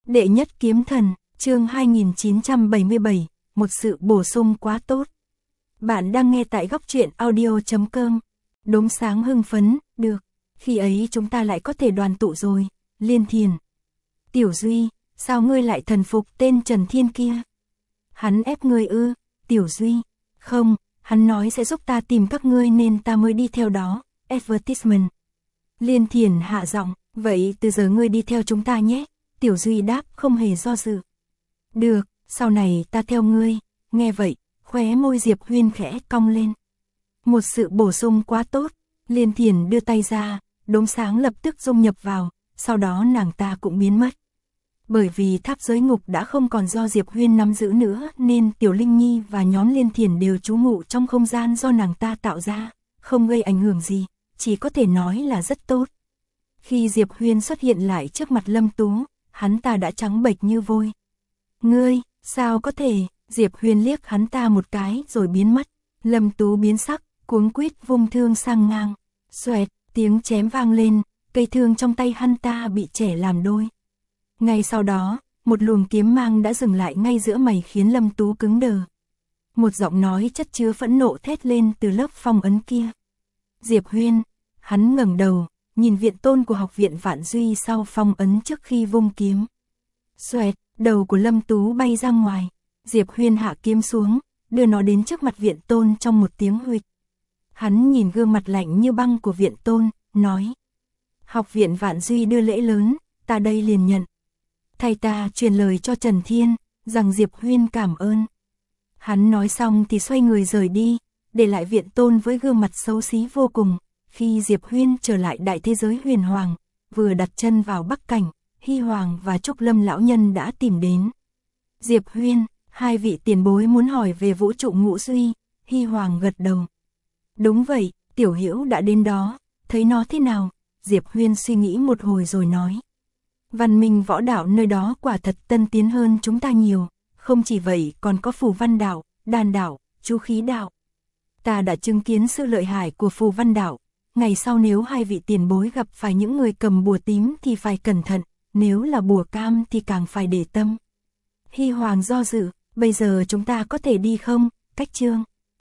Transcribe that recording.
Đệ nhất kiếm thần, chương 2977, một sự bổ sung quá tốt. Bạn đang nghe tại góc truyện audio.com. Đốm sáng hưng phấn, được, khi ấy chúng ta lại có thể đoàn tụ rồi. Liên Thiền. Tiểu Duy, sao ngươi lại thần phục tên Trần Thiên kia? Hắn ép ngươi ư? Tiểu Duy, không, hắn nói sẽ giúp ta tìm các ngươi nên ta mới đi theo đó. Advertisement. Liên Thiền hạ giọng, vậy từ giờ ngươi đi theo chúng ta nhé. Tiểu Duy đáp không hề do dự. Được, sau này ta theo ngươi. Nghe vậy, khóe môi Diệp Huyên khẽ cong lên. Một sự bổ sung quá tốt. Liên Thiền đưa tay ra, đốm sáng lập tức dung nhập vào, sau đó nàng ta cũng biến mất. Bởi vì tháp giới ngục đã không còn do Diệp Huyên nắm giữ nữa nên Tiểu Linh Nhi và nhóm Liên Thiền đều trú ngụ trong không gian do nàng ta tạo ra, không gây ảnh hưởng gì, chỉ có thể nói là rất tốt. Khi Diệp Huyên xuất hiện lại trước mặt Lâm Tú, hắn ta đã trắng bệch như vôi. Ngươi, sao có thể? Diệp Huyên liếc hắn ta một cái rồi biến mất. Lâm Tú biến sắc, cuống quýt vung thương sang ngang. Xoẹt, tiếng chém vang lên, cây thương trong tay hắn ta bị chẻ làm đôi. Ngay sau đó, một luồng kiếm mang đã dừng lại ngay giữa mày khiến Lâm Tú cứng đờ. Một giọng nói chất chứa phẫn nộ thét lên từ lớp phong ấn kia. Diệp Huyên, hắn ngẩng đầu, nhìn viện tôn của học viện Vạn Duy sau phong ấn trước khi vung kiếm. Xoẹt, đầu của Lâm Tú bay ra ngoài. Diệp Huyên hạ kiếm xuống, đưa nó đến trước mặt viện tôn trong một tiếng huỵch. Hắn nhìn gương mặt lạnh như băng của viện tôn, nói. Học viện Vạn Duy đưa lễ lớn, ta đây liền nhận. Thầy ta truyền lời cho Trần Thiên, rằng Diệp Huyên cảm ơn. Hắn nói xong thì xoay người rời đi, để lại viện tôn với gương mặt xấu xí vô cùng. Khi Diệp Huyên trở lại đại thế giới huyền hoàng, vừa đặt chân vào Bắc Cảnh, Hy Hoàng và Trúc Lâm lão nhân đã tìm đến. Diệp Huyên, hai vị tiền bối muốn hỏi về vũ trụ ngũ duy. Hy Hoàng gật đầu. Đúng vậy, Tiểu Hữu đã đến đó, thấy nó thế nào? Diệp Huyên suy nghĩ một hồi rồi nói. Văn minh võ đạo nơi đó quả thật tân tiến hơn chúng ta nhiều, không chỉ vậy còn có phù văn đạo, đan đạo, chú khí đạo. Ta đã chứng kiến sự lợi hại của phù văn đạo, ngày sau nếu hai vị tiền bối gặp phải những người cầm bùa tím thì phải cẩn thận, nếu là bùa cam thì càng phải để tâm. Hy Hoàng do dự, bây giờ chúng ta có thể đi không? Cách chương